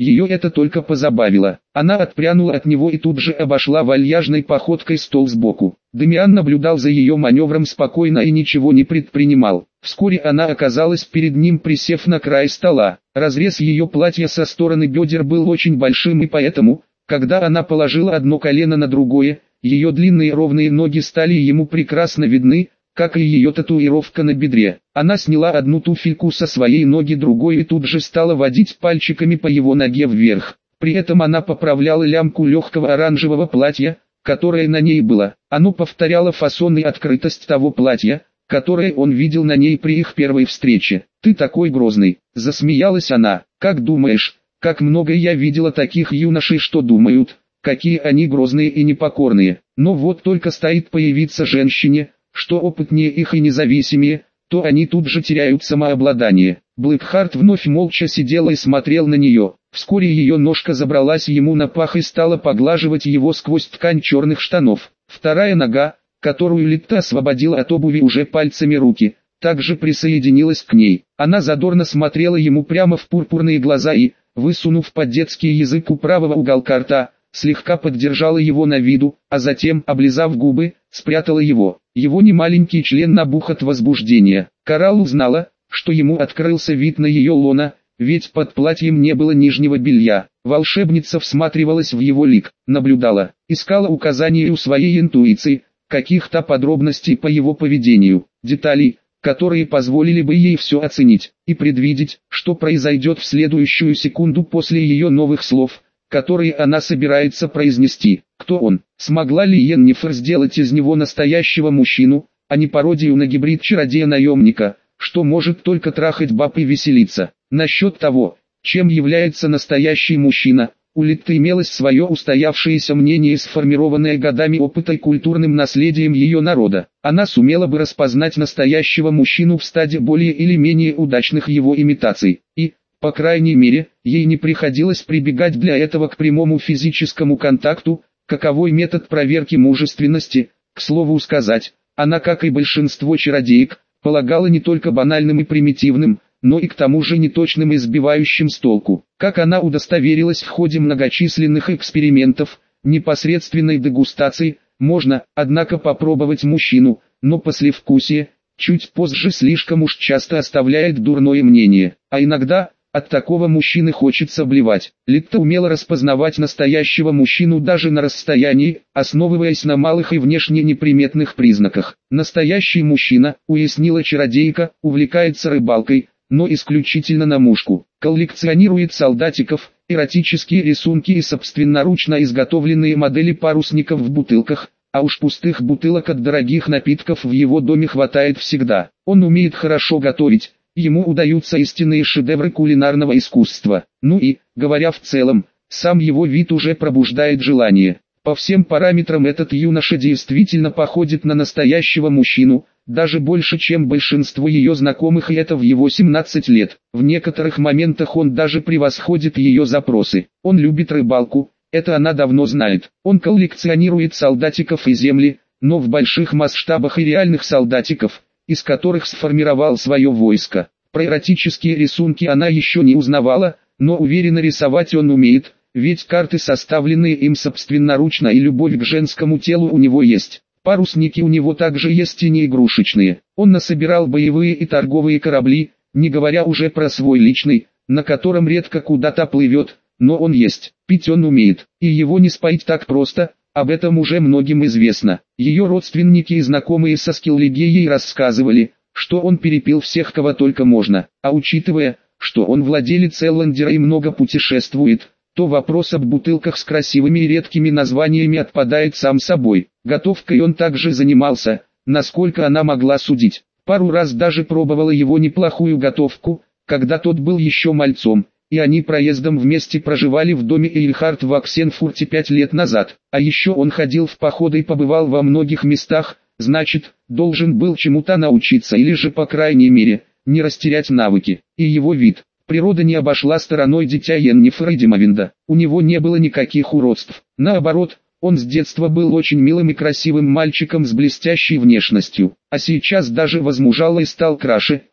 Ее это только позабавило. Она отпрянула от него и тут же обошла вальяжной походкой стол сбоку. Дамиан наблюдал за ее маневром спокойно и ничего не предпринимал. Вскоре она оказалась перед ним, присев на край стола. Разрез ее платья со стороны бедер был очень большим, и поэтому, когда она положила одно колено на другое, ее длинные ровные ноги стали ему прекрасно видны, как и ее татуировка на бедре. Она сняла одну туфельку со своей ноги другой и тут же стала водить пальчиками по его ноге вверх. При этом она поправляла лямку легкого оранжевого платья, которое на ней было. Оно повторяло фасон и открытость того платья, которое он видел на ней при их первой встрече. «Ты такой грозный», — засмеялась она. «Как думаешь, как много я видела таких юношей, что думают, какие они грозные и непокорные. Но вот только стоит появиться женщине, что опытнее их и независимее, то они тут же теряют самообладание». Блэкхарт вновь молча сидела и смотрел на нее. Вскоре ее ножка забралась ему на пах и стала поглаживать его сквозь ткань черных штанов. Вторая нога, которую Литта освободила от обуви уже пальцами руки, также присоединилась к ней. Она задорно смотрела ему прямо в пурпурные глаза и, высунув по-детски язык у правого уголка рта, слегка поддержала его на виду, а затем, облизав губы, спрятала его. Его немаленький член набух от возбуждения. Коралл узнала, что ему открылся вид на ее лоно, ведь под платьем не было нижнего белья. Волшебница всматривалась в его лик, наблюдала, искала указания у своей интуиции, каких-то подробностей по его поведению, деталей, которые позволили бы ей все оценить и предвидеть, что произойдет в следующую секунду после ее новых слов, которые она собирается произнести. Кто он? Смогла ли Йеннифер сделать из него настоящего мужчину, а не пародию на гибрид чародея-наемника, что может только трахать баб и веселиться? Насчет того, чем является настоящий мужчина, у Литты имелось свое устоявшееся мнение, сформированное годами опыта и культурным наследием ее народа. Она сумела бы распознать настоящего мужчину в стаде более или менее удачных его имитаций, и, по крайней мере, ей не приходилось прибегать для этого к прямому физическому контакту, каковой метод проверки мужественности. К слову сказать, она, как и большинство чародеек, полагала не только банальным и примитивным, но и к тому же неточным и сбивающим с толку. Как она удостоверилась в ходе многочисленных экспериментов, непосредственной дегустации, можно, однако, попробовать мужчину, но послевкусие, чуть позже слишком уж часто оставляет дурное мнение, а иногда, от такого мужчины хочется блевать. Литта умела распознавать настоящего мужчину даже на расстоянии, основываясь на малых и внешне неприметных признаках. Настоящий мужчина, уяснила чародейка, увлекается рыбалкой, но исключительно на мушку. Коллекционирует солдатиков, эротические рисунки и собственноручно изготовленные модели парусников в бутылках, а уж пустых бутылок от дорогих напитков в его доме хватает всегда. Он умеет хорошо готовить, ему удаются истинные шедевры кулинарного искусства. Ну и, говоря в целом, сам его вид уже пробуждает желание. По всем параметрам этот юноша действительно походит на настоящего мужчину, даже больше, чем большинство ее знакомых, и это в его 17 лет. В некоторых моментах он даже превосходит ее запросы. Он любит рыбалку, это она давно знает. Он коллекционирует солдатиков и земли, но в больших масштабах и реальных солдатиков, из которых сформировал свое войско. Про эротические рисунки она еще не узнавала, но уверенно рисовать он умеет, ведь карты, составленные им собственноручно, и любовь к женскому телу у него есть. Парусники у него также есть и не игрушечные. Он насобирал боевые и торговые корабли, не говоря уже про свой личный, на котором редко куда-то плывет, но он есть. Пить он умеет, и его не споить так просто, об этом уже многим известно. Ее родственники и знакомые со Скиллигеей рассказывали, что он перепил всех, кого только можно, а учитывая, что он владелец Эллендера и много путешествует, то вопрос об бутылках с красивыми и редкими названиями отпадает сам собой. Готовкой он также занимался, насколько она могла судить. Пару раз даже пробовала его неплохую готовку, когда тот был еще мальцом, и они проездом вместе проживали в доме Эйльхарт в Оксенфурте 5 лет назад. А еще он ходил в походы и побывал во многих местах, значит, должен был чему-то научиться или же, по крайней мере, не растерять навыки. И его вид. Природа не обошла стороной дитя Йеннифер и Димовинда. У него не было никаких уродств. Наоборот, он с детства был очень милым и красивым мальчиком с блестящей внешностью. А сейчас даже возмужал и стал краше,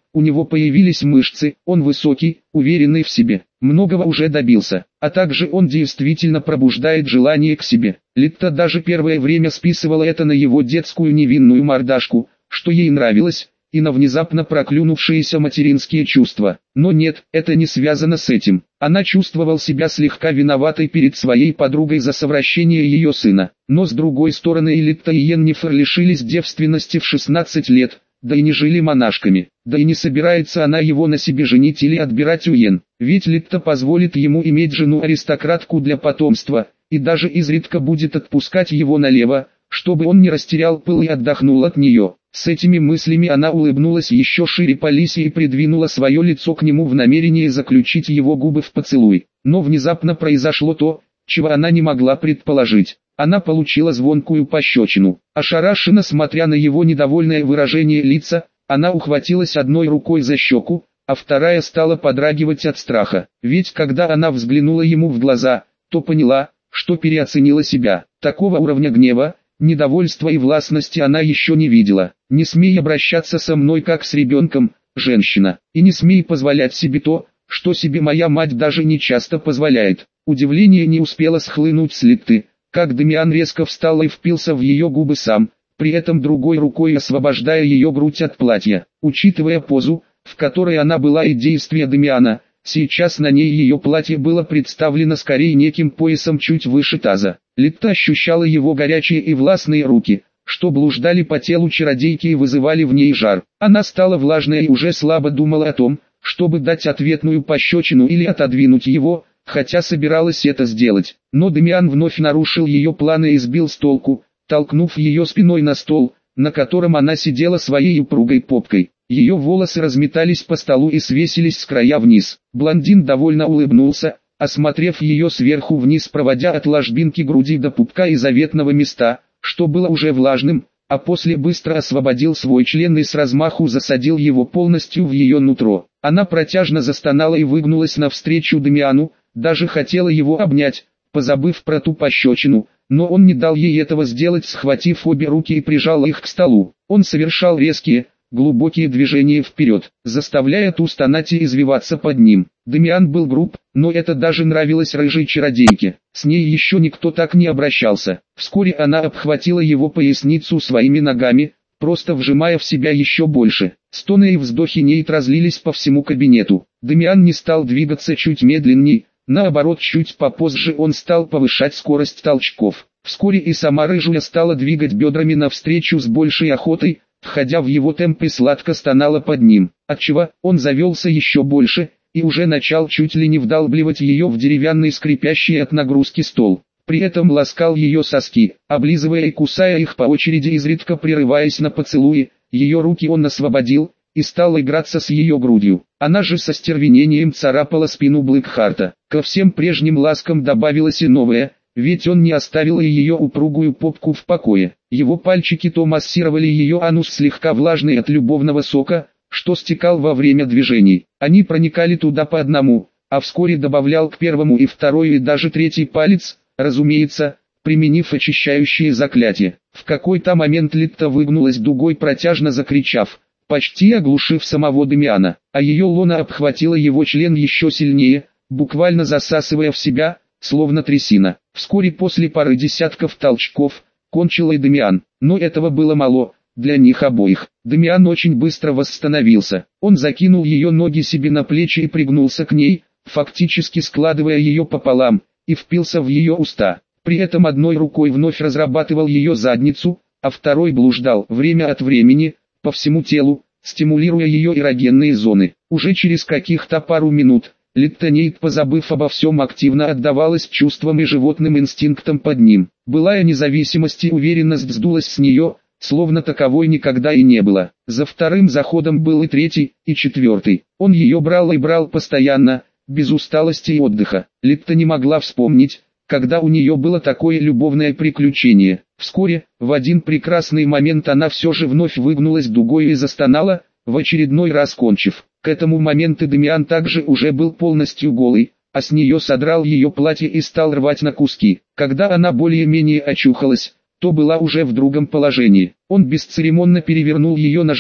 у него появились мышцы, он высокий, уверенный в себе, многого уже добился, а также он действительно пробуждает желание к себе. Литта даже первое время списывала это на его детскую невинную мордашку, что ей нравилось, и на внезапно проклюнувшиеся материнские чувства. Но нет, это не связано с этим. Она чувствовала себя слегка виноватой перед своей подругой за совращение ее сына. Но с другой стороны и Литта и Йеннифер лишились девственности в 16 лет, да и не жили монашками. Да и не собирается она его на себе женить или отбирать у Йен. Ведь Литта позволит ему иметь жену-аристократку для потомства, и даже изредка будет отпускать его налево, чтобы он не растерял пыл и отдохнул от нее. С этими мыслями она улыбнулась еще шире по лисе и придвинула свое лицо к нему в намерении заключить его губы в поцелуй. Но внезапно произошло то, чего она не могла предположить. Она получила звонкую пощечину. Ошарашенно смотря на его недовольное выражение лица, она ухватилась одной рукой за щеку, а вторая стала подрагивать от страха. Ведь когда она взглянула ему в глаза, то поняла, что переоценила себя. Такого уровня гнева, недовольства и властности она еще не видела. «Не смей обращаться со мной как с ребенком, женщина, и не смей позволять себе то, что себе моя мать даже не часто позволяет». Удивление не успело схлынуть с Литты, как Дамиан резко встал и впился в ее губы сам, при этом другой рукой освобождая ее грудь от платья. Учитывая позу, в которой она была и действия Дамиана, сейчас на ней ее платье было представлено скорее неким поясом чуть выше таза. Литта ощущала его горячие и властные руки, что блуждали по телу чародейки и вызывали в ней жар. Она стала влажной и уже слабо думала о том, чтобы дать ответную пощечину или отодвинуть его, хотя собиралась это сделать. Но Дамиан вновь нарушил ее планы и сбил с толку, толкнув ее спиной на стол, на котором она сидела своей упругой попкой. Ее волосы разметались по столу и свесились с края вниз. Блондин довольно улыбнулся, осмотрев ее сверху вниз, проводя от ложбинки груди до пупка и заветного места, что было уже влажным, а после быстро освободил свой член и с размаху засадил его полностью в ее нутро. Она протяжно застонала и выгнулась навстречу Дамиану, даже хотела его обнять, позабыв про ту пощечину, но он не дал ей этого сделать, схватив обе руки и прижал их к столу. Он совершал резкие, глубокие движения вперед, заставляя ту стонать и извиваться под ним. Дамиан был груб, но это даже нравилось рыжей чародейке. С ней еще никто так не обращался. Вскоре она обхватила его поясницу своими ногами, просто вжимая в себя еще больше. Стоны и вздохи Нейт разлились по всему кабинету. Дамиан не стал двигаться чуть медленней, наоборот, чуть попозже он стал повышать скорость толчков. Вскоре и сама рыжая стала двигать бедрами навстречу с большей охотой, входя в его темп и сладко стонала под ним, отчего он завелся еще больше, и уже начал чуть ли не вдалбливать ее в деревянный скрипящий от нагрузки стол. При этом ласкал ее соски, облизывая и кусая их по очереди, изредка прерываясь на поцелуи. Ее руки он освободил, и стал играться с ее грудью. Она же со стервенением царапала спину Блэкхарта. Ко всем прежним ласкам добавилось и новое, ведь он не оставил и ее упругую попку в покое. Его пальчики то массировали ее анус, слегка влажный от любовного сока, что стекал во время движений. Они проникали туда по одному, а вскоре добавлял к первому и второй и даже третий палец, разумеется, применив очищающие заклятия. В какой-то момент Литта выгнулась дугой, протяжно закричав, почти оглушив самого Дамиана, а ее лона обхватила его член еще сильнее, буквально засасывая в себя, словно трясина. Вскоре после пары десятков толчков, кончил и Дамиан, но этого было мало для них обоих. Дамиан очень быстро восстановился. Он закинул ее ноги себе на плечи и пригнулся к ней, фактически складывая ее пополам, и впился в ее уста. При этом одной рукой вновь разрабатывал ее задницу, а второй блуждал время от времени по всему телу, стимулируя ее эрогенные зоны. Уже через каких-то пару минут Литта Нейт, позабыв обо всем, активно отдавалась чувствам и животным инстинктам под ним. Былая независимость и уверенность сдулась с нее, словно таковой никогда и не было. За вторым заходом был и третий, и четвертый. Он ее брал и брал постоянно, без усталости и отдыха. Литта не могла вспомнить, когда у нее было такое любовное приключение. Вскоре, в один прекрасный момент, она все же вновь выгнулась дугой и застонала, в очередной раз кончив. К этому моменту Дамиан также уже был полностью голый, а с нее содрал ее платье и стал рвать на куски. Когда она более-менее очухалась, то была уже в другом положении. Он бесцеремонно перевернул ее на живот,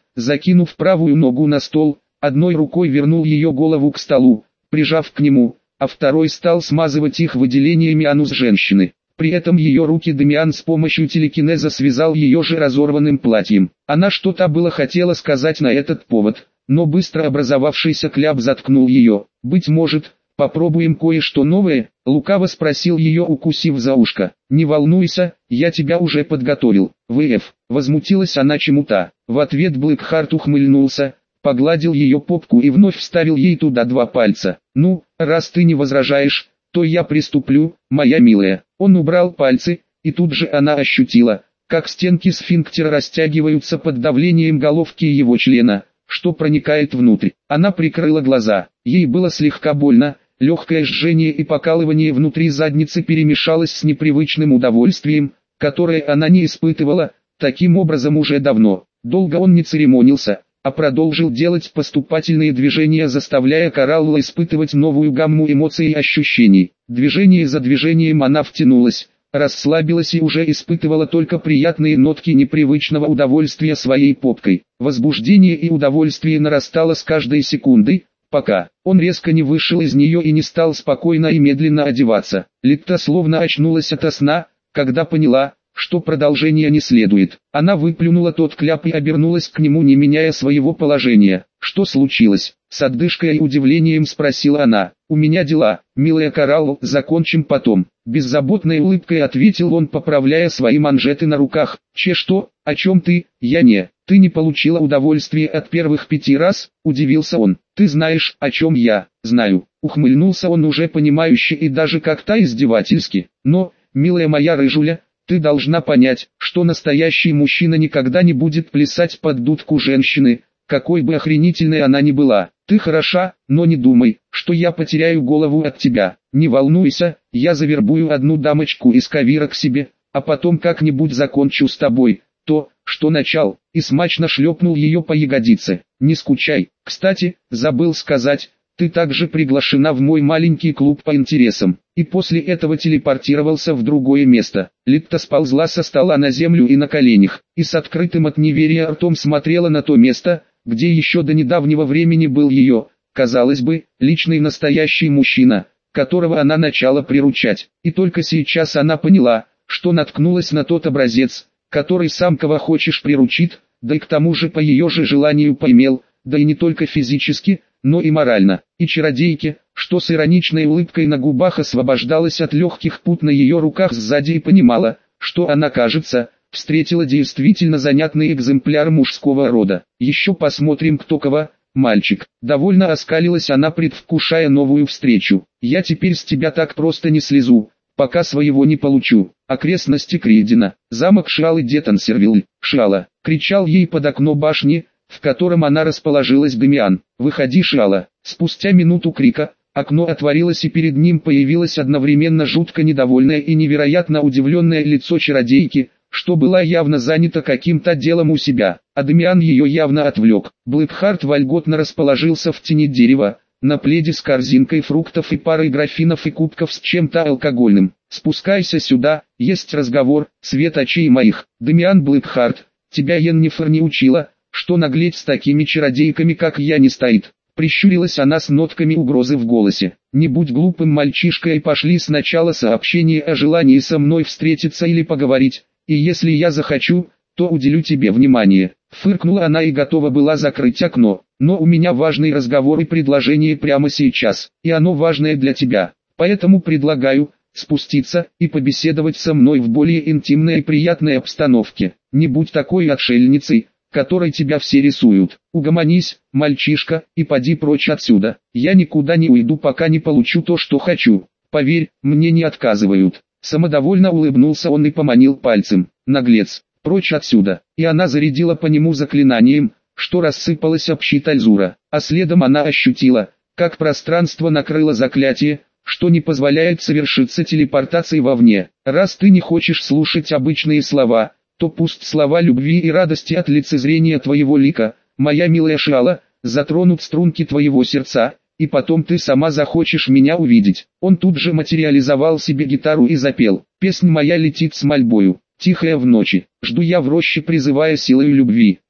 закинув правую ногу на стол, одной рукой вернул ее голову к столу, прижав к нему, а второй стал смазывать их выделениями анус женщины. При этом ее руки Дамиан с помощью телекинеза связал ее же разорванным платьем. Она что-то было хотела сказать на этот повод, но быстро образовавшийся кляп заткнул ее. «Быть может, попробуем кое-что новое?» — лукаво спросил ее, укусив за ушко. «Не волнуйся, я тебя уже подготовил». «ВФ», — возмутилась она чему-то. В ответ Блэкхарт ухмыльнулся, погладил ее попку и вновь вставил ей туда 2 пальца. «Ну, раз ты не возражаешь, то я приступлю, моя милая». Он убрал пальцы, и тут же она ощутила, как стенки сфинктера растягиваются под давлением головки его члена, что проникает внутрь. Она прикрыла глаза, ей было слегка больно, легкое жжение и покалывание внутри задницы перемешалось с непривычным удовольствием, которое она не испытывала, таким образом уже давно. Долго он не церемонился, а продолжил делать поступательные движения, заставляя Коралла испытывать новую гамму эмоций и ощущений. Движение за движением она втянулась, расслабилась и уже испытывала только приятные нотки непривычного удовольствия своей попкой. Возбуждение и удовольствие нарастало с каждой секундой, пока он резко не вышел из нее и не стал спокойно и медленно одеваться. Литта словно очнулась ото сна, когда поняла, что продолжения не следует. Она выплюнула тот кляп и обернулась к нему, не меняя своего положения. «Что случилось?» — с отдышкой и удивлением спросила она. «У меня дела, милая Коралл, закончим потом». Беззаботной улыбкой ответил он, поправляя свои манжеты на руках. «Что? О чем ты?» «Я не. Ты не получила удовольствия от первых 5 раз?» — удивился он. «Ты знаешь, о чем я?» «Знаю». Ухмыльнулся он уже понимающе и даже как-то издевательски. «Но, милая моя рыжуля, ты должна понять, что настоящий мужчина никогда не будет плясать под дудку женщины, какой бы охренительной она ни была. Ты хороша, но не думай, что я потеряю голову от тебя. Не волнуйся, я завербую одну дамочку из Кавира к себе, а потом как-нибудь закончу с тобой то, что начал», и смачно шлепнул ее по ягодице. «Не скучай. Кстати, забыл сказать, ты также приглашена в мой маленький клуб по интересам». И после этого телепортировался в другое место. Литта сползла со стола на землю и на коленях, и с открытым от неверия ртом смотрела на то место, где еще до недавнего времени был ее, казалось бы, личный настоящий мужчина, которого она начала приручать. И только сейчас она поняла, что наткнулась на тот образец, который сам кого хочешь приручит, да и к тому же по ее же желанию поймел, да и не только физически, но и морально. И чародейке, что с ироничной улыбкой на губах освобождалась от легких пут на ее руках сзади и понимала, что она, кажется, встретила действительно занятный экземпляр мужского рода. «Еще посмотрим, кто кого, мальчик». Довольно оскалилась она, предвкушая новую встречу. «Я теперь с тебя так просто не слезу, пока своего не получу». Окрестности Кридина, замок Шалы Детансервилл. «Шала!» — кричал ей под окно башни, в котором она расположилась, Дамиан. «Выходи, Шала!» Спустя минуту крика, окно отворилось и перед ним появилось одновременно жутко недовольное и невероятно удивленное лицо чародейки, что была явно занята каким-то делом у себя, а Дамиан ее явно отвлек. Блэкхарт вольготно расположился в тени дерева, на пледе с корзинкой фруктов и парой графинов и кубков с чем-то алкогольным. «Спускайся сюда, есть разговор, свет очей моих». «Дамиан Блэкхарт, тебя Йеннифер не учила, что наглеть с такими чародейками, как я, не стоит?» Прищурилась она с нотками угрозы в голосе. «Не будь глупым мальчишкой и пошли сначала сообщение о желании со мной встретиться или поговорить, и если я захочу, то уделю тебе внимание». Фыркнула она и готова была закрыть окно. «Но у меня важный разговор и предложение прямо сейчас, и оно важное для тебя, поэтому предлагаю спуститься и побеседовать со мной в более интимной и приятной обстановке. Не будь такой отшельницей, которой тебя все рисуют. Угомонись, мальчишка, и поди прочь отсюда. Я никуда не уйду, пока не получу то, что хочу. Поверь, мне не отказывают». Самодовольно улыбнулся он и поманил пальцем. «Наглец, прочь отсюда». И она зарядила по нему заклинанием, что рассыпалась об щит Альзура. А следом она ощутила, как пространство накрыло заклятие, что не позволяет совершиться телепортации вовне. «Раз ты не хочешь слушать обычные слова, то пусть слова любви и радости от лицезрения твоего лика, моя милая Шала, затронут струнки твоего сердца, и потом ты сама захочешь меня увидеть». Он тут же материализовал себе гитару и запел. «Песнь моя летит с мольбою, тихая в ночи, жду я в роще, призывая силою любви.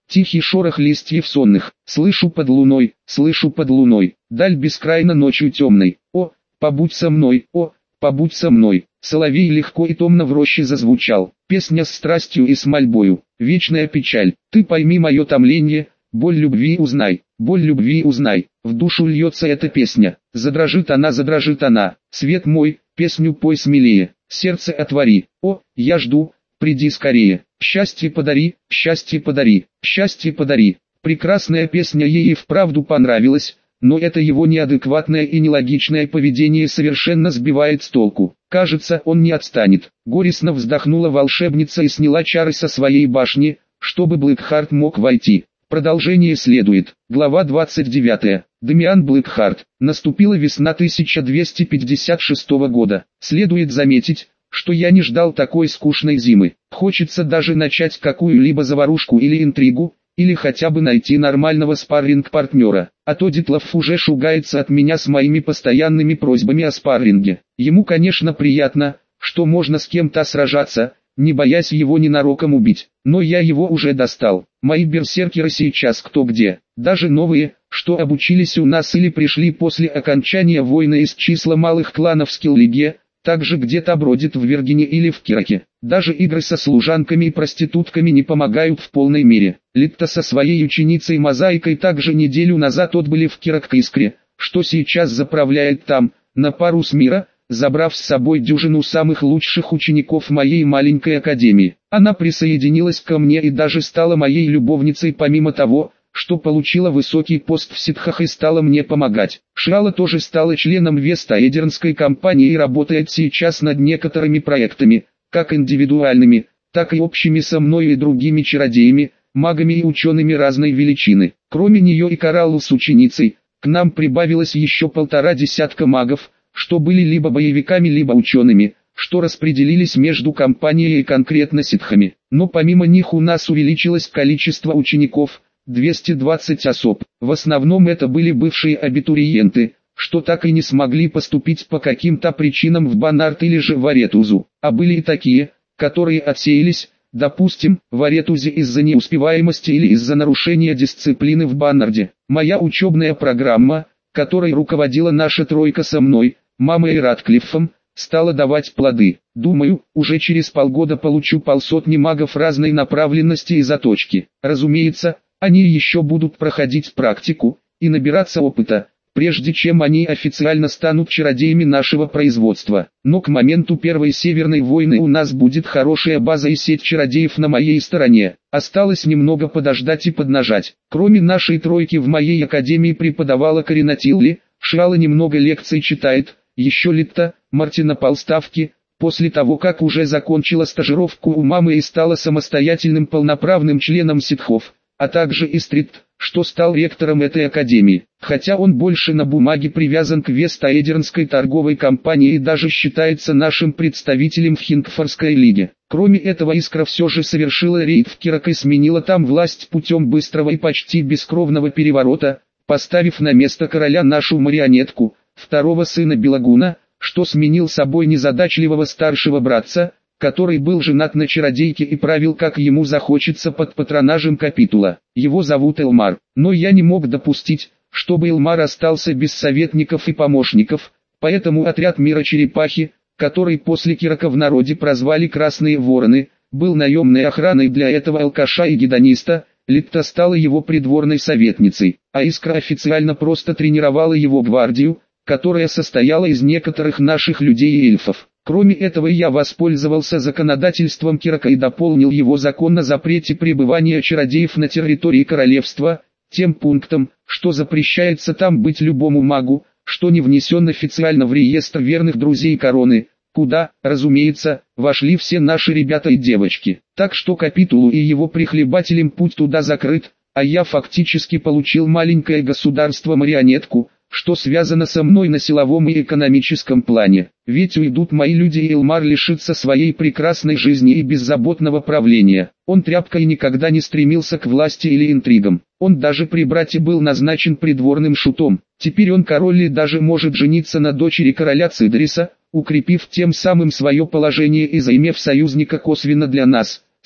Тихий шорох листьев сонных, слышу под луной, даль бескрайно ночью темной. О, побудь со мной, о, побудь со мной. Соловей легко и томно в роще зазвучал, песня с страстью и с мольбою, вечная печаль. Ты пойми мое томление, боль любви узнай, в душу льется эта песня, задрожит она, свет мой, песню пой смелее, сердце отвори, о, я жду, приди скорее, счастье подари, счастье подари, счастье подари. Прекрасная песня ей и вправду понравилась, но это его неадекватное и нелогичное поведение совершенно сбивает с толку. Кажется, он не отстанет. Горестно вздохнула волшебница и сняла чары со своей башни, чтобы Блэкхарт мог войти. Продолжение следует. Глава 29. Дамиан Блэкхарт. Наступила весна 1256 года. Следует заметить, что я не ждал такой скучной зимы. Хочется даже начать какую-либо заварушку или интригу, или хотя бы найти нормального спарринг-партнера. А то Дитлов уже шугается от меня с моими постоянными просьбами о спарринге. Ему, конечно, приятно, что можно с кем-то сражаться, не боясь его ненароком убить. Но я его уже достал. Мои берсеркеры сейчас кто где. Даже новые, что обучились у нас или пришли после окончания войны из числа малых кланов Скиллиге, также где-то бродит в Вергине или в Кираке. Даже игры со служанками и проститутками не помогают в полной мере. Литта со своей ученицей Мозаикой также неделю назад отбыли в Кирак к Искре, что сейчас заправляет там, на пару с мира, забрав с собой дюжину самых лучших учеников моей маленькой академии. Она присоединилась ко мне и даже стала моей любовницей помимо того, что получила высокий пост в ситхах и стала мне помогать. Шиала тоже стала членом Вест-Эдернской компании и работает сейчас над некоторыми проектами, как индивидуальными, так и общими со мной и другими чародеями, магами и учеными разной величины. Кроме нее и Кораллу с ученицей, к нам прибавилось еще 1,5 десятка магов, что были либо боевиками, либо учеными, что распределились между компанией и конкретно ситхами. Но помимо них у нас увеличилось количество учеников – 220 особ. В основном это были бывшие абитуриенты, что так и не смогли поступить по каким-то причинам в Банарт или же в Аретузу. А были и такие, которые отсеялись, допустим, в Аретузе из-за неуспеваемости или из-за нарушения дисциплины в Баннарде. Моя учебная программа, которой руководила наша тройка со мной, мамой и Ратклиффом, стала давать плоды. Думаю, уже через полгода получу 150 магов разной направленности и заточки. Разумеется, они еще будут проходить практику и набираться опыта, прежде чем они официально станут чародеями нашего производства. Но к моменту Первой Северной войны у нас будет хорошая база и сеть чародеев на моей стороне. Осталось немного подождать и поднажать. Кроме нашей тройки в моей академии преподавала Карина Тилли, Шиала немного лекций читает, еще Литта, Мартина полставки, после того как уже закончила стажировку у мамы и стала самостоятельным полноправным членом ситхов, а также Истрит, что стал ректором этой академии, хотя он больше на бумаге привязан к Вест-Эдернской торговой компании и даже считается нашим представителем в Хингфорской лиге. Кроме этого Искра все же совершила рейд в Кирак и сменила там власть путем быстрого и почти бескровного переворота, поставив на место короля нашу марионетку, второго сына Белагуна, что сменил собой незадачливого старшего братца, который был женат на чародейке и правил как ему захочется под патронажем капитула. Его зовут Элмар, но я не мог допустить, чтобы Элмар остался без советников и помощников, поэтому отряд Мира Черепахи, который после Кирака в народе прозвали Красные Вороны, был наемной охраной для этого алкаша и гедониста. Литта стала его придворной советницей, а Искра официально просто тренировала его гвардию, которая состояла из некоторых наших людей и эльфов. Кроме этого я воспользовался законодательством Кирака и дополнил его закон о запрете пребывания чародеев на территории королевства, тем пунктом, что запрещается там быть любому магу, что не внесен официально в реестр верных друзей короны, куда, разумеется, вошли все наши ребята и девочки. Так что капитулу и его прихлебателям путь туда закрыт, а я фактически получил маленькое государство-марионетку, что связано со мной на силовом и экономическом плане. Ведь уйдут мои люди и Элмар лишится своей прекрасной жизни и беззаботного правления. Он тряпкой никогда не стремился к власти или интригам. Он даже при брате был назначен придворным шутом. Теперь он король и даже может жениться на дочери короля Цидриса, укрепив тем самым свое положение и заимев союзника косвенно для нас,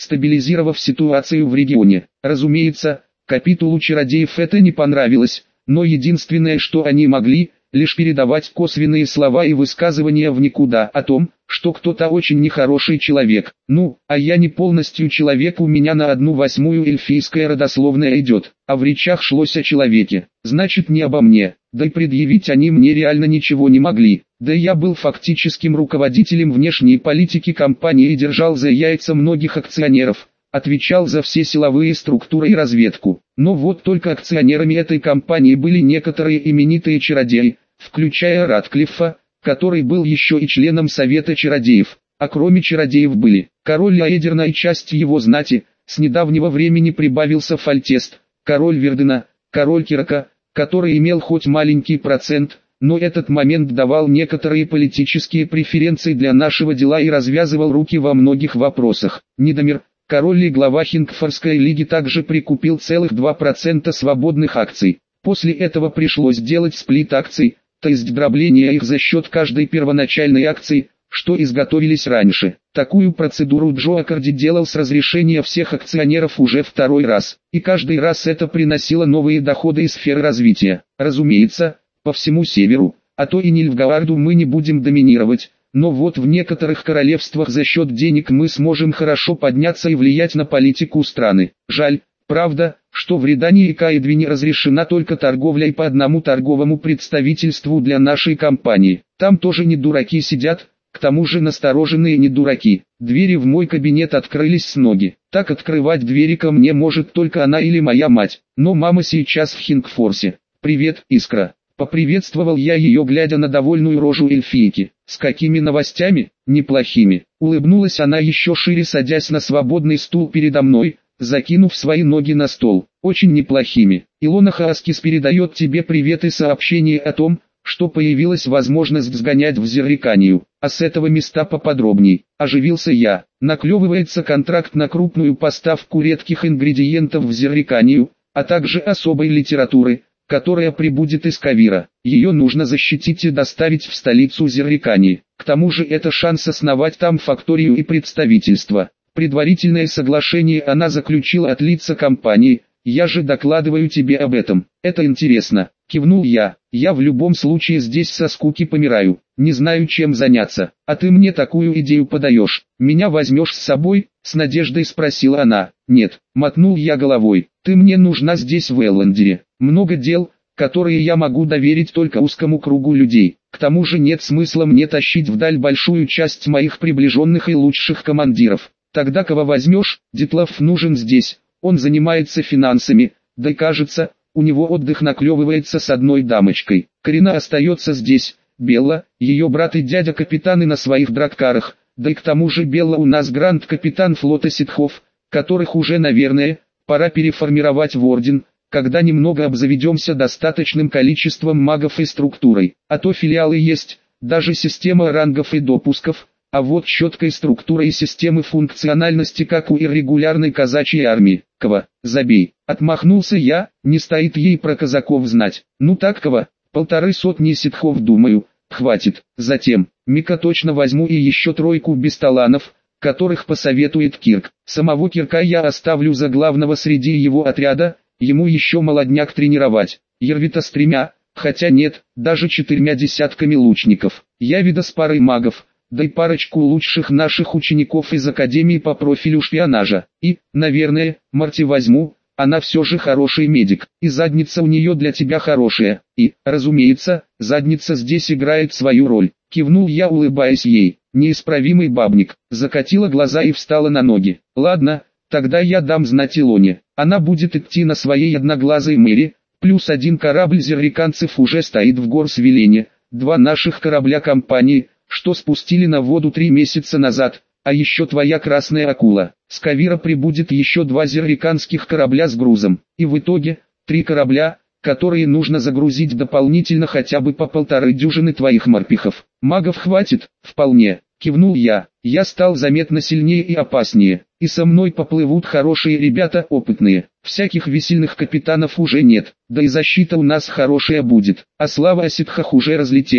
стабилизировав ситуацию в регионе. Разумеется, капитулу чародеев это не понравилось, но единственное, что они могли, лишь передавать косвенные слова и высказывания в никуда о том, что кто-то очень нехороший человек. Ну, а я не полностью человек, у меня на 1/8 эльфийская родословная идет, а в речах шлось о человеке, значит не обо мне, да и предъявить они мне реально ничего не могли. Да я был фактическим руководителем внешней политики компании и держал за яйца многих акционеров, отвечал за все силовые структуры и разведку. Но вот только акционерами этой компании были некоторые именитые чародеи, включая Ратклиффа, который был еще и членом Совета чародеев. А кроме чародеев были король Аэдерна и часть его знати, с недавнего времени прибавился Фальтест, король Вердена, король Кирака, который имел хоть маленький процент, но этот момент давал некоторые политические преференции для нашего дела и развязывал руки во многих вопросах. Недомир, король и глава Хингфорской лиги, также прикупил целых 2% свободных акций. После этого пришлось делать сплит акций, то есть дробление их за счет каждой первоначальной акции, что изготовились раньше. Такую процедуру Джо Аккорди делал с разрешения всех акционеров уже второй раз, и каждый раз это приносило новые доходы из сферы развития. Разумеется, по всему северу, а то и Нильфгаарду мы не будем доминировать, но вот в некоторых королевствах за счет денег мы сможем хорошо подняться и влиять на политику страны. Жаль, правда, что в Редании и Каэдвине разрешена только торговля и по одному торговому представительству для нашей компании. Там тоже не дураки сидят, к тому же настороженные не дураки. Двери в мой кабинет открылись с ноги. Так открывать двери ко мне может только она или моя мать, но мама сейчас в Хингфорсе. «Привет, Искра». Поприветствовал я ее, глядя на довольную рожу эльфийки. «С какими новостями?» «Неплохими». Улыбнулась она еще шире, садясь на свободный стул передо мной, закинув свои ноги на стол. «Очень неплохими. Илона Хааскис передает тебе привет и сообщение о том, что появилась возможность сгонять в Зерриканию. А с этого места поподробней». Оживился я. Наклевывается контракт на крупную поставку редких ингредиентов в Зерриканию, а также особой литературы, которая прибудет из Кавира. Ее нужно защитить и доставить в столицу Зеррикании. К тому же это шанс основать там факторию и представительство. Предварительное соглашение она заключила от лица компании, я же докладываю тебе об этом. Это интересно. Кивнул я. Я в любом случае здесь со скуки помираю. Не знаю, чем заняться. А ты мне такую идею подаешь. Меня возьмешь с собой? С надеждой спросила она. Нет, мотнул я головой. Ты мне нужна здесь в Эллендере. Много дел, которые я могу доверить только узкому кругу людей. К тому же нет смысла мне тащить вдаль большую часть моих приближенных и лучших командиров. Тогда кого возьмешь? Дитлов нужен здесь. Он занимается финансами, да и кажется, у него отдых наклевывается с одной дамочкой. Карина остается здесь. Белла, ее брат и дядя капитаны на своих драккарах, да и к тому же Белла у нас гранд-капитан флота ситхов, которых уже, наверное, пора переформировать в орден, когда немного обзаведемся достаточным количеством магов и структурой. А то филиалы есть, даже система рангов и допусков, а вот четкой структуры и системы функциональности, как у иррегулярной казачьей армии. Кого? Забей. Отмахнулся я, не стоит ей про казаков знать. Ну так кого? 150 ситхов, думаю, хватит. Затем, Мика точно возьму и еще 3 бесталанов, которых посоветует Кирк. Самого Кирка я оставлю за главного среди его отряда, ему еще молодняк тренировать. Ервита с 3, хотя нет, даже 4 десятками лучников. Явида с парой магов, да и парочку лучших наших учеников из Академии по профилю шпионажа. И, наверное, Марти возьму, она все же хороший медик, и задница у нее для тебя хорошая. И, разумеется, задница здесь играет свою роль. Кивнул я, улыбаясь ей. Неисправимый бабник. Закатила глаза и встала на ноги. Ладно, тогда я дам знать Илоне. Она будет идти на своей одноглазой мэре, плюс 1 корабль зерриканцев уже стоит в Горсвелене, 2 наших корабля компании, что спустили на воду 3 месяца назад, а еще твоя красная акула. С Кавира прибудет еще 2 зерриканских корабля с грузом, и в итоге 3 корабля, которые нужно загрузить дополнительно хотя бы по 1,5 дюжины твоих морпехов. Магов хватит? Вполне. Кивнул я. Я стал заметно сильнее и опаснее, и со мной поплывут хорошие ребята, опытные. Всяких весельных капитанов уже нет, да и защита у нас хорошая будет. А слава о ситхах уже разлетелась.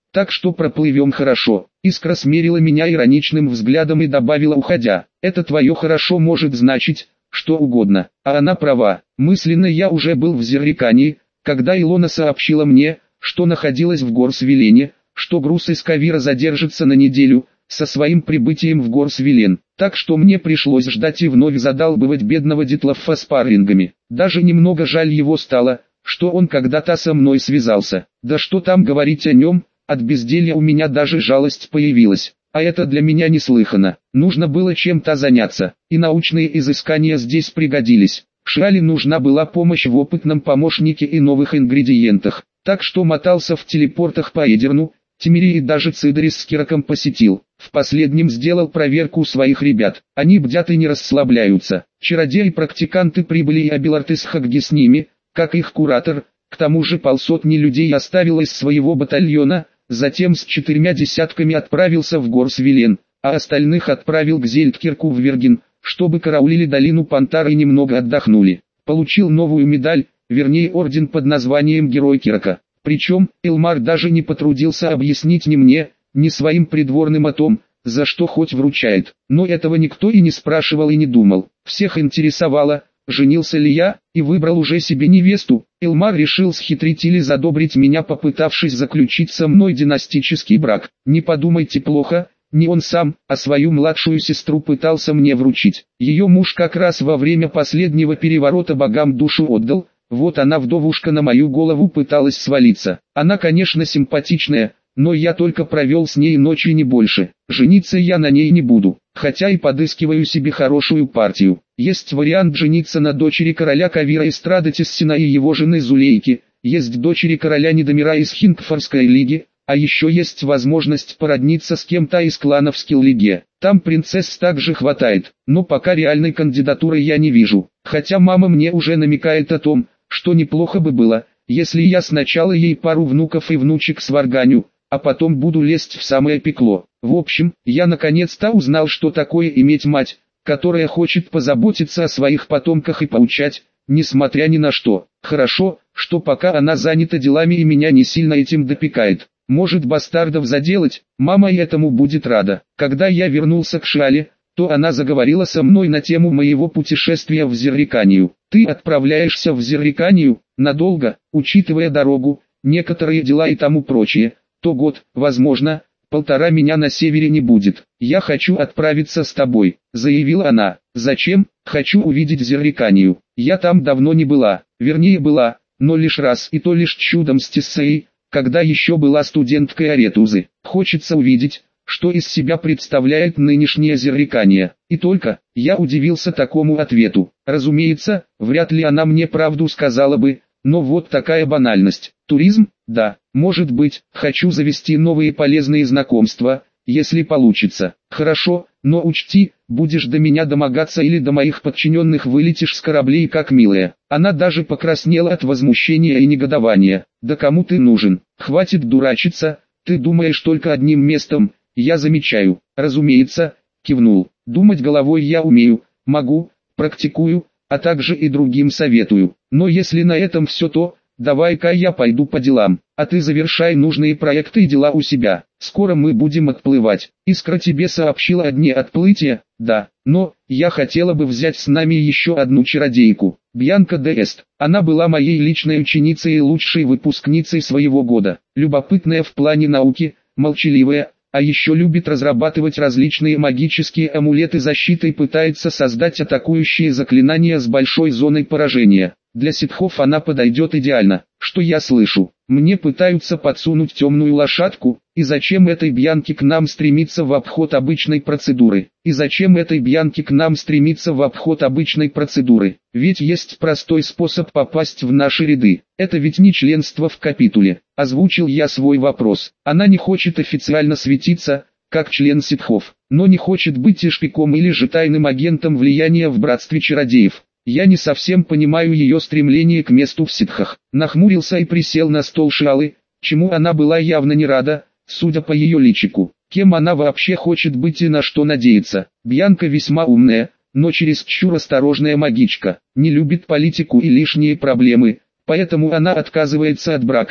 так что проплывем хорошо». Искра смерила меня ироничным взглядом и добавила, уходя: «Это твое хорошо может значить что угодно». А она права. Мысленно я уже был в Зеррикании, когда Илона сообщила мне, что находилась в Горсвилене, что груз из Кавира задержится на неделю, со своим прибытием в Горсвилен. Так что мне пришлось ждать и вновь задалбывать бедного Дитлаффа спаррингами. Даже немного жаль его стало, что он когда-то со мной связался. Да что там говорить о нем, от безделья у меня даже жалость появилась. А это для меня неслыханно. Нужно было чем-то заняться, и научные изыскания здесь пригодились. Шиале нужна была помощь в опытном помощнике и новых ингредиентах, так что мотался в телепортах по Эдерну, Тимири и даже Цидорис с Кираком посетил. В последнем сделал проверку своих ребят. Они бдят и не расслабляются. Чародеи-практиканты прибыли и Абилартес Хагги с ними, как их куратор. К тому же полсотни людей оставил из своего батальона, затем с 4 десятками отправился в Горсвилен, а остальных отправил к Зельдкирку в Верген, чтобы караулили долину Пантар и немного отдохнули. Получил новую медаль, вернее орден под названием Герой Кирака. Причем, Элмар даже не потрудился объяснить ни мне, ни своим придворным о том, за что хоть вручает. Но этого никто и не спрашивал и не думал. Всех интересовало, женился ли я, и выбрал уже себе невесту. Элмар решил схитрить или задобрить меня, попытавшись заключить со мной династический брак. Не подумайте плохо, не он сам, а свою младшую сестру пытался мне вручить. Ее муж как раз во время последнего переворота богам душу отдал, вот она вдовушка на мою голову пыталась свалиться. Она конечно симпатичная, но я только провел с ней ночь и не больше. Жениться я на ней не буду, хотя и подыскиваю себе хорошую партию. Есть вариант жениться на дочери короля Кавира Эстрада Тессина и его жены Зулейки, есть дочери короля Недомира из Хингфорской лиги, а еще есть возможность породниться с кем-то из кланов Скиллиге. Там принцесс также хватает, но пока реальной кандидатуры я не вижу. Хотя мама мне уже намекает о том, что неплохо бы было, если я сначала ей пару внуков и внучек сварганю, а потом буду лезть в самое пекло. В общем, я наконец-то узнал, что такое иметь мать, которая хочет позаботиться о своих потомках и поучать, несмотря ни на что. Хорошо, что пока она занята делами и меня не сильно этим допекает. Может бастардов заделать, мама и этому будет рада. Когда я вернулся к Шиале, то она заговорила со мной на тему моего путешествия в Зерриканию. Ты отправляешься в Зерриканию, надолго, учитывая дорогу, некоторые дела и тому прочее, то год, возможно, полтора меня на севере не будет. Я хочу отправиться с тобой, заявила она. Зачем? Хочу увидеть Зерриканию. Я там давно не была, вернее была, но лишь раз и то лишь чудом с Тессеей, когда еще была студенткой Аретузы. Хочется увидеть, что из себя представляет нынешнее Зеррикания. И только, я удивился такому ответу. Разумеется, вряд ли она мне правду сказала бы, но вот такая банальность. Туризм? Да, может быть, хочу завести новые полезные знакомства, если получится. Хорошо, но учти, будешь до меня домогаться или до моих подчиненных вылетишь с кораблей как милая. Она даже покраснела от возмущения и негодования. Да кому ты нужен? Хватит дурачиться, ты думаешь только одним местом, я замечаю. Разумеется, кивнул. Думать головой я умею, могу, практикую, а также и другим советую. Но если на этом все, то давай-ка я пойду по делам, а ты завершай нужные проекты и дела у себя. Скоро мы будем отплывать. Искра тебе сообщила о дне отплытия, да, но я хотела бы взять с нами еще одну чародейку, Бьянка де Эст. Она была моей личной ученицей и лучшей выпускницей своего года. Любопытная в плане науки, молчаливая, а еще любит разрабатывать различные магические амулеты защиты и пытается создать атакующие заклинания с большой зоной поражения. Для ситхов она подойдет идеально. Что я слышу? Мне пытаются подсунуть темную лошадку, и зачем этой Бьянке к нам стремиться в обход обычной процедуры? И зачем этой Бьянке к нам стремиться в обход обычной процедуры? Ведь есть простой способ попасть в наши ряды. Это ведь не членство в капитуле. Озвучил я свой вопрос. Она не хочет официально светиться, как член ситхов, но не хочет быть и шпиком или же тайным агентом влияния в братстве чародеев. Я не совсем понимаю ее стремление к месту в ситхах. Нахмурился и присел на стол Шиалы, чему она была явно не рада, судя по ее личику. Кем она вообще хочет быть и на что надеется? Бьянка весьма умная, но чересчур осторожная магичка, не любит политику и лишние проблемы, поэтому она отказывается от браков,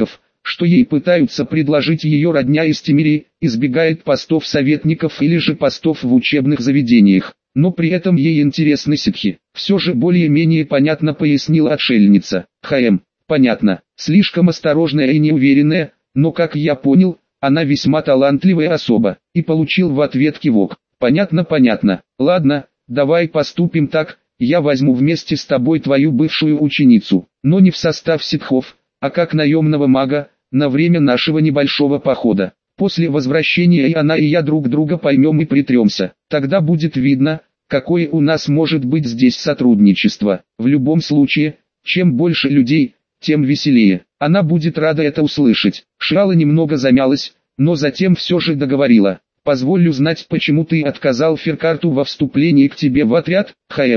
что ей пытаются предложить ее родня из Тимири, избегает постов советников или же постов в учебных заведениях, но при этом ей интересны ситхи. Все же более-менее понятно пояснила отшельница. Понятно, слишком осторожная и неуверенная, но как я понял, она весьма талантливая особа, и получил в ответ кивок. Понятно, ладно, давай поступим так, я возьму вместе с тобой твою бывшую ученицу, но не в состав ситхов, а как наемного мага, на время нашего небольшого похода. После возвращения и она и я друг друга поймем и притремся, тогда будет видно, какое у нас может быть здесь сотрудничество. В любом случае, чем больше людей, тем веселее. Она будет рада это услышать. Шиала немного замялась, но затем все же договорила. Позволь узнать, почему ты отказал Феркарту во вступлении к тебе в отряд,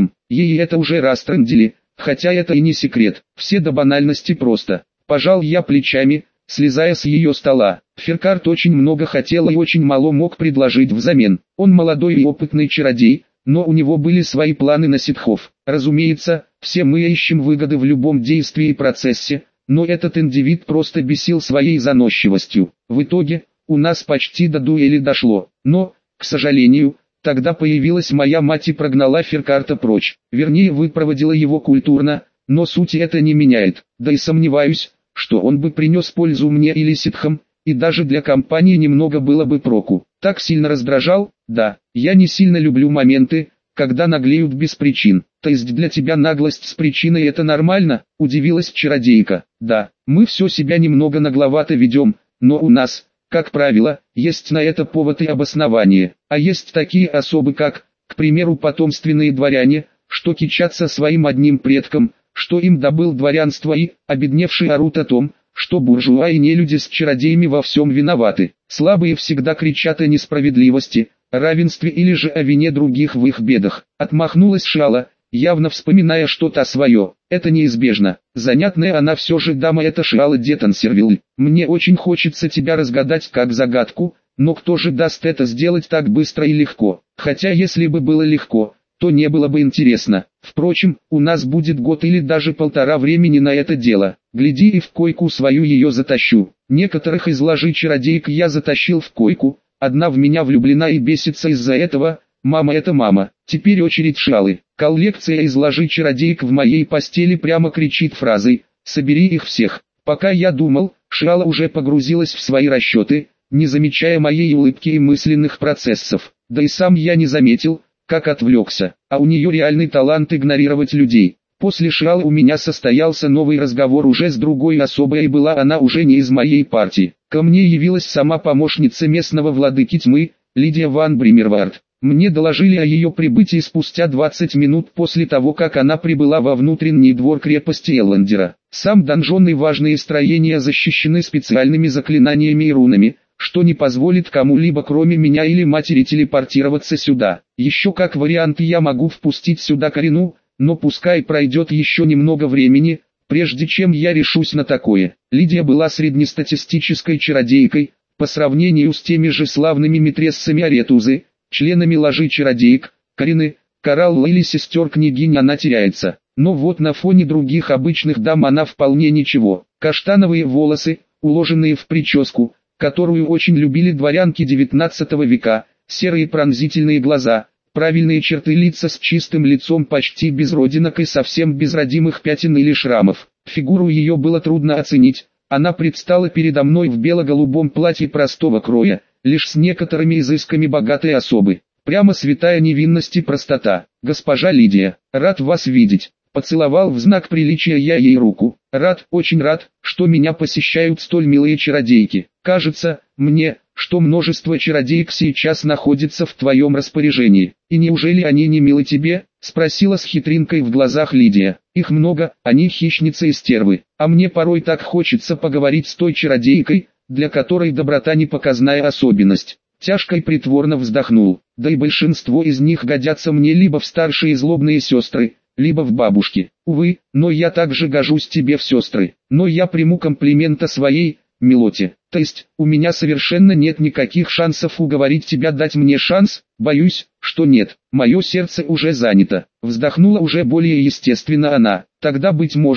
Ей это уже растрындили, хотя это и не секрет. Все до банальности просто. Пожал я плечами, слезая с ее стола. Феркарт очень много хотел и очень мало мог предложить взамен. Он молодой и опытный чародей, но у него были свои планы на ситхов. Разумеется, все мы ищем выгоды в любом действии и процессе, но этот индивид просто бесил своей заносчивостью. В итоге, у нас почти до дуэли дошло, но, к сожалению, тогда появилась моя мать и прогнала Феркарта прочь. Вернее, выпроводила его культурно, но сути это не меняет. Да и сомневаюсь, что он бы принес пользу мне или ситхам, и даже для компании немного было бы проку. Так сильно раздражал? Да, я не сильно люблю моменты, когда наглеют без причин. То есть для тебя наглость с причиной это нормально? Удивилась чародейка. Да, мы все себя немного нагловато ведем, но у нас, как правило, есть на это повод и обоснование. А есть такие особы как, к примеру, потомственные дворяне, что кичатся своим одним предком, что им добыл дворянство и, обедневшие орут о том, что буржуа и нелюди с чародеями во всем виноваты. Слабые всегда кричат о несправедливости, равенстве или же о вине других в их бедах. Отмахнулась Шиала, явно вспоминая что-то свое. Это неизбежно. Занятная она все же дама эта Шиала Детансервиль. Мне очень хочется тебя разгадать как загадку, но кто же даст это сделать так быстро и легко? Хотя если бы было легко, то не было бы интересно. Впрочем, у нас будет год или даже полтора времени на это дело. Гляди, и в койку свою ее затащу. Некоторых из ложи чародеек я затащил в койку, одна в меня влюблена и бесится из-за этого. Мама это мама. Теперь очередь Шиалы. Коллекция из ложи чародеек в моей постели прямо кричит фразой «собери их всех». Пока я думал, Шиала уже погрузилась в свои расчеты, не замечая моей улыбки и мысленных процессов. Да и сам я не заметил, как отвлекся, а у нее реальный талант игнорировать людей. После Шиалы у меня состоялся новый разговор уже с другой особой, и была она уже не из моей партии. Ко мне явилась сама помощница местного владыки тьмы, Лидия ван Бримервард. Мне доложили о ее прибытии спустя 20 минут после того, как она прибыла во внутренний двор крепости Эллендера. Сам донжон и важные строения защищены специальными заклинаниями и рунами, что не позволит кому-либо кроме меня или матери телепортироваться сюда. Еще как вариант я могу впустить сюда Карину, но пускай пройдет еще немного времени, прежде чем я решусь на такое. Лидия была среднестатистической чародейкой, по сравнению с теми же славными митрессами Аретузы, членами ложи чародеек, Карины, Коралла или сестер княгинь она теряется. Но вот на фоне других обычных дам она вполне ничего. Каштановые волосы, уложенные в прическу, которую очень любили дворянки XIX века, серые пронзительные глаза, правильные черты лица с чистым лицом почти без родинок и совсем без родимых пятен или шрамов. Фигуру ее было трудно оценить, она предстала передо мной в бело-голубом платье простого кроя, лишь с некоторыми изысками богатой особы. Прямо святая невинность и простота. «Госпожа Лидия, рад вас видеть». Поцеловал в знак приличия я ей руку. Рад, очень рад, что меня посещают столь милые чародейки. Кажется, мне, что множество чародеек сейчас находится в твоем распоряжении. И неужели они не милы тебе? Спросила с хитринкой в глазах Лидия. Их много, они хищницы и стервы. А мне порой так хочется поговорить с той чародейкой, для которой доброта не показная особенность. Тяжко и притворно вздохнул. Да и большинство из них годятся мне либо в старшие злобные сестры, либо в бабушки. Увы, но я также гожусь тебе в сестры. Но я приму комплимента своей, Милоте. То есть, у меня совершенно нет никаких шансов уговорить тебя дать мне шанс? Боюсь, что нет. Мое сердце уже занято. Вздохнула уже более естественно она. Тогда, быть может,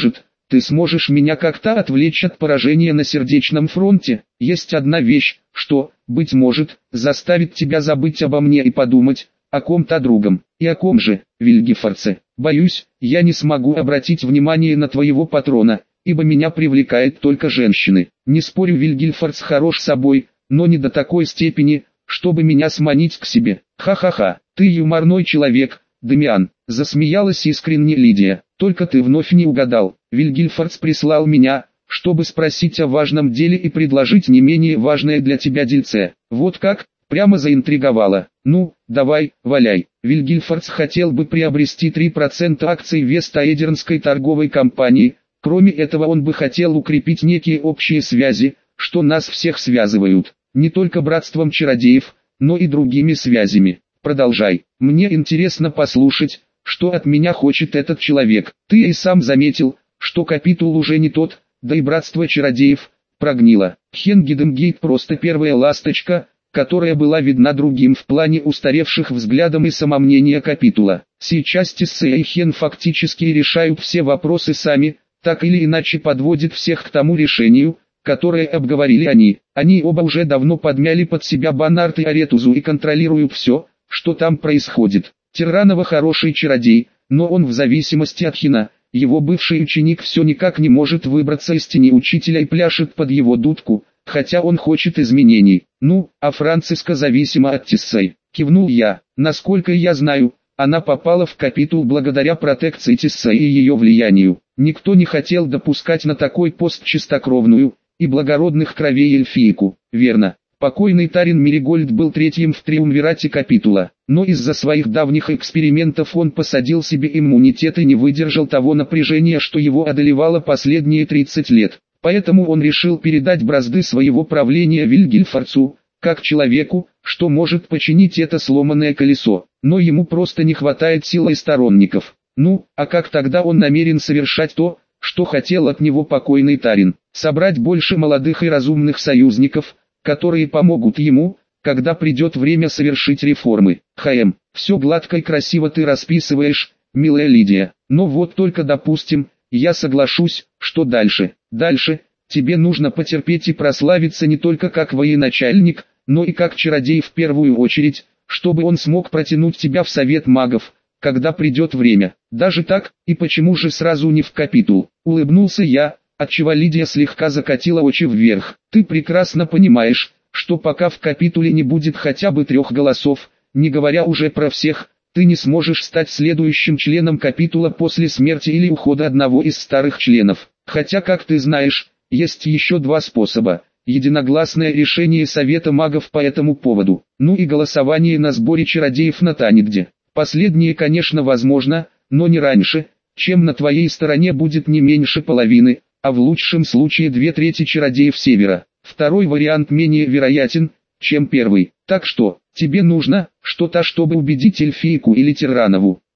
ты сможешь меня как-то отвлечь от поражения на сердечном фронте. Есть одна вещь, что, быть может, заставит тебя забыть обо мне и подумать о ком-то другом. И о ком же, Вильгефордсе? Боюсь, я не смогу обратить внимание на твоего патрона, ибо меня привлекают только женщины. Не спорю, Вильгельфордс хорош собой, но не до такой степени, чтобы меня сманить к себе. Ха-ха-ха, ты юморной человек, Дамиан, засмеялась искренне Лидия. Только ты вновь не угадал. Вильгельфордс прислал меня, чтобы спросить о важном деле и предложить не менее важное для тебя дельце. Вот как? Прямо заинтриговала. Ну, давай, валяй. Вильгельфордс хотел бы приобрести 3% акций Вест-Айдернской торговой компании. Кроме этого, он бы хотел укрепить некие общие связи, что нас всех связывают. Не только братством чародеев, но и другими связями. Продолжай. Мне интересно послушать, что от меня хочет этот человек. Ты и сам заметил, что капитул уже не тот, да и братство чародеев прогнило. Хенгиденгейт просто первая ласточка, которая была видна другим в плане устаревших взглядом и самомнения капитула. Сейчас Тиссея и Хен фактически решают все вопросы сами, так или иначе подводят всех к тому решению, которое обговорили они. Они оба уже давно подмяли под себя Банарт и Аретузу и контролируют все, что там происходит. Тирранова хороший чародей, но он в зависимости от Хена. Его бывший ученик все никак не может выбраться из тени учителя и пляшет под его дудку, хотя он хочет изменений. Ну, а Франциска зависима от Тиссей. Кивнул я. Насколько я знаю, она попала в капитул благодаря протекции Тиссей и ее влиянию. Никто не хотел допускать на такой пост чистокровную и благородных кровей эльфийку. Верно. Покойный Тарин Меригольд был третьим в триумвирате капитула, но из-за своих давних экспериментов он посадил себе иммунитет и не выдержал того напряжения, что его одолевало последние 30 лет. Поэтому он решил передать бразды своего правления Вильгельфордсу, как человеку, что может починить это сломанное колесо, но ему просто не хватает силы и сторонников. Ну, а как тогда он намерен совершать то, что хотел от него покойный Тарин? Собрать больше молодых и разумных союзников, которые помогут ему, когда придет время совершить реформы. Все гладко и красиво ты расписываешь, милая Лидия. Но вот только допустим, я соглашусь, что дальше? Дальше, тебе нужно потерпеть и прославиться не только как военачальник, но и как чародей в первую очередь, чтобы он смог протянуть тебя в совет магов, когда придет время. Даже так, и почему же сразу не в капитул? Улыбнулся я, отчего Лидия слегка закатила очи вверх. Ты прекрасно понимаешь, что пока в капитуле не будет хотя бы 3 голосов, не говоря уже про всех, ты не сможешь стать следующим членом капитула после смерти или ухода одного из старых членов. Хотя, как ты знаешь, есть еще 2 способа. Единогласное решение Совета магов по этому поводу, ну и голосование на сборе чародеев на Танигде. Последнее, конечно, возможно, но не раньше, чем на твоей стороне будет не меньше половины, а в лучшем случае 2/3 чародеев Севера. Второй вариант менее вероятен, чем первый. Так что, тебе нужно что-то, чтобы убедить эльфийку или Тирранову.